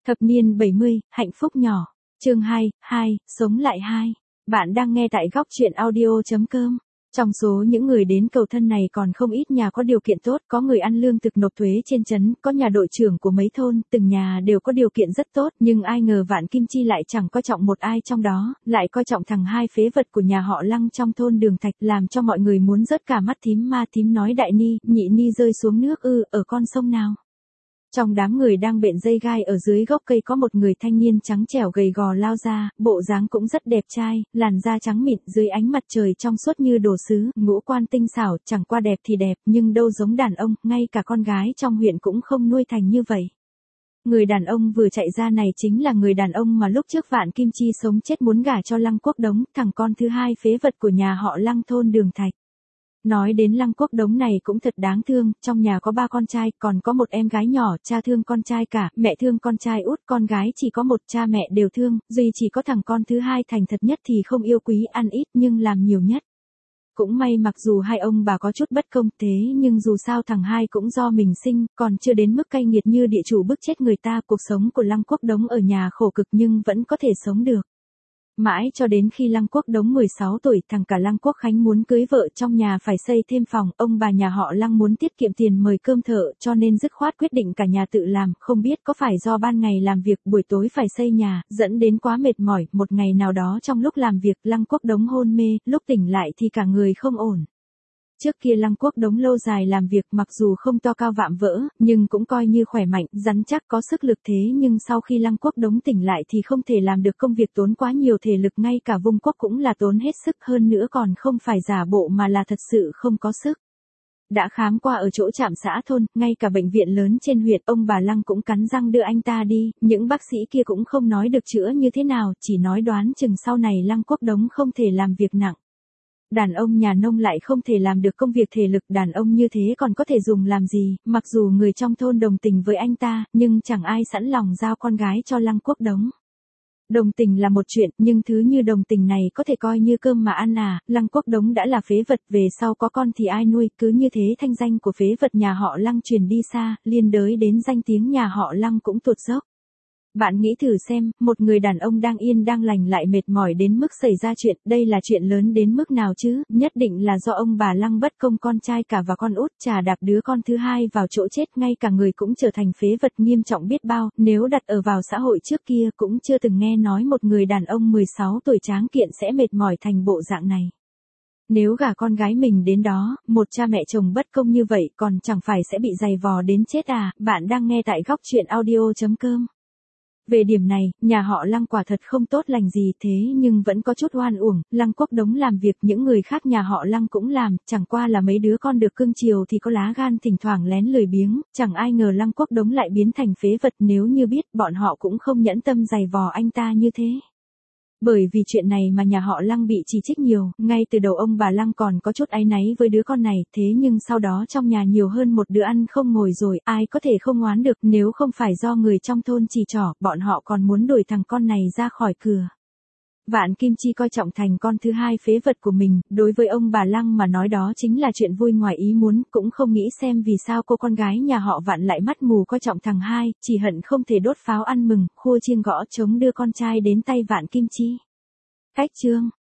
Thập niên 70, hạnh phúc nhỏ. Chương 2, sống lại 2. Bạn đang nghe tại góc truyện audio.com. Trong số những người đến cầu thân này còn không ít nhà có điều kiện tốt, có người ăn lương thực nộp thuế trên trấn, có nhà đội trưởng của mấy thôn, từng nhà đều có điều kiện rất tốt, nhưng ai ngờ Vạn Kim Chi lại chẳng coi trọng một ai trong đó, lại coi trọng thằng hai phế vật của nhà họ Lăng trong thôn Đường Thạch, làm cho mọi người muốn rớt cả mắt. Thím Ma Thím nói đại ni, nhị ni rơi xuống nước ở con sông nào. Trong đám người đang bện dây gai ở dưới gốc cây có một người thanh niên trắng trẻo gầy gò lao ra, bộ dáng cũng rất đẹp trai, làn da trắng mịn dưới ánh mặt trời trong suốt như đồ sứ, ngũ quan tinh xảo, chẳng qua đẹp thì đẹp, nhưng đâu giống đàn ông, ngay cả con gái trong huyện cũng không nuôi thành như vậy. Người đàn ông vừa chạy ra này chính là người đàn ông mà lúc trước Vạn Kim Chi sống chết muốn gả cho Lăng Quốc Đống, thằng con thứ hai phế vật của nhà họ Lăng thôn Đường Thạch. Nói đến Lăng Quốc Đống này cũng thật đáng thương, trong nhà có 3 con trai, còn có một em gái nhỏ, cha thương con trai cả, mẹ thương con trai út, con gái chỉ có một, cha mẹ đều thương, duy chỉ có thằng con thứ hai thành thật nhất thì không yêu quý, ăn ít nhưng làm nhiều nhất. Cũng may mặc dù hai ông bà có chút bất công thế nhưng dù sao thằng hai cũng do mình sinh, còn chưa đến mức cay nghiệt như địa chủ bức chết người ta. Cuộc sống của Lăng Quốc Đống ở nhà khổ cực nhưng vẫn có thể sống được. Mãi cho đến khi Lăng Quốc Đống 16 tuổi, thằng cả Lăng Quốc Khánh muốn cưới vợ, trong nhà phải xây thêm phòng, ông bà nhà họ Lăng muốn tiết kiệm tiền mời cơm thợ, cho nên dứt khoát quyết định cả nhà tự làm, không biết có phải do ban ngày làm việc, buổi tối phải xây nhà, dẫn đến quá mệt mỏi, một ngày nào đó trong lúc làm việc, Lăng Quốc Đống hôn mê, lúc tỉnh lại thì cả người không ổn. Trước kia Lăng Quốc Đống lâu dài làm việc mặc dù không to cao vạm vỡ, nhưng cũng coi như khỏe mạnh, rắn chắc có sức lực thế nhưng sau khi Lăng Quốc Đống tỉnh lại thì không thể làm được công việc tốn quá nhiều thể lực, ngay cả vung quốc cũng là tốn hết sức, hơn nữa còn không phải giả bộ mà là thật sự không có sức. Đã khám qua ở chỗ trạm xã thôn, ngay cả bệnh viện lớn trên huyện, ông bà Lăng cũng cắn răng đưa anh ta đi, những bác sĩ kia cũng không nói được chữa như thế nào, chỉ nói đoán chừng sau này Lăng Quốc Đống không thể làm việc nặng. Đàn ông nhà nông lại không thể làm được công việc thể lực, đàn ông như thế còn có thể dùng làm gì, mặc dù người trong thôn đồng tình với anh ta, nhưng chẳng ai sẵn lòng giao con gái cho Lăng Quốc Đống. Đồng tình là một chuyện, nhưng thứ như đồng tình này có thể coi như cơm mà ăn à, Lăng Quốc Đống đã là phế vật, về sau có con thì ai nuôi, cứ như thế thanh danh của phế vật nhà họ Lăng truyền đi xa, liên đới đến danh tiếng nhà họ Lăng cũng tụt dốc. Bạn nghĩ thử xem, một người đàn ông đang yên đang lành lại mệt mỏi đến mức xảy ra chuyện, đây là chuyện lớn đến mức nào chứ, nhất định là do ông bà Lăng bất công con trai cả và con út, chà đạp đứa con thứ hai vào chỗ chết, ngay cả người cũng trở thành phế vật nghiêm trọng biết bao, nếu đặt ở vào xã hội trước kia cũng chưa từng nghe nói một người đàn ông 16 tuổi tráng kiện sẽ mệt mỏi thành bộ dạng này. Nếu gả con gái mình đến đó, một cha mẹ chồng bất công như vậy còn chẳng phải sẽ bị giày vò đến chết à. Bạn đang nghe tại góc truyện audio.com. Về điểm này, nhà họ Lăng quả thật không tốt lành gì thế nhưng vẫn có chút oan uổng, Lăng Quốc Đống làm việc những người khác nhà họ Lăng cũng làm, chẳng qua là mấy đứa con được cưng chiều thì có lá gan thỉnh thoảng lén lười biếng, chẳng ai ngờ Lăng Quốc Đống lại biến thành phế vật, nếu như biết bọn họ cũng không nhẫn tâm giày vò anh ta như thế. Bởi vì chuyện này mà nhà họ Lăng bị chỉ trích nhiều, ngay từ đầu ông bà Lăng còn có chút áy náy với đứa con này, thế nhưng sau đó trong nhà nhiều hơn một đứa ăn không ngồi rồi, ai có thể không oán được, nếu không phải do người trong thôn chỉ trỏ, bọn họ còn muốn đuổi thằng con này ra khỏi cửa. Vạn Kim Chi coi trọng thành con thứ hai phế vật của mình, đối với ông bà Lăng mà nói đó chính là chuyện vui ngoài ý muốn, cũng không nghĩ xem vì sao cô con gái nhà họ Vạn lại mắt mù coi trọng thằng hai, chỉ hận không thể đốt pháo ăn mừng, khua chiêng gõ trống đưa con trai đến tay Vạn Kim Chi. Cách chương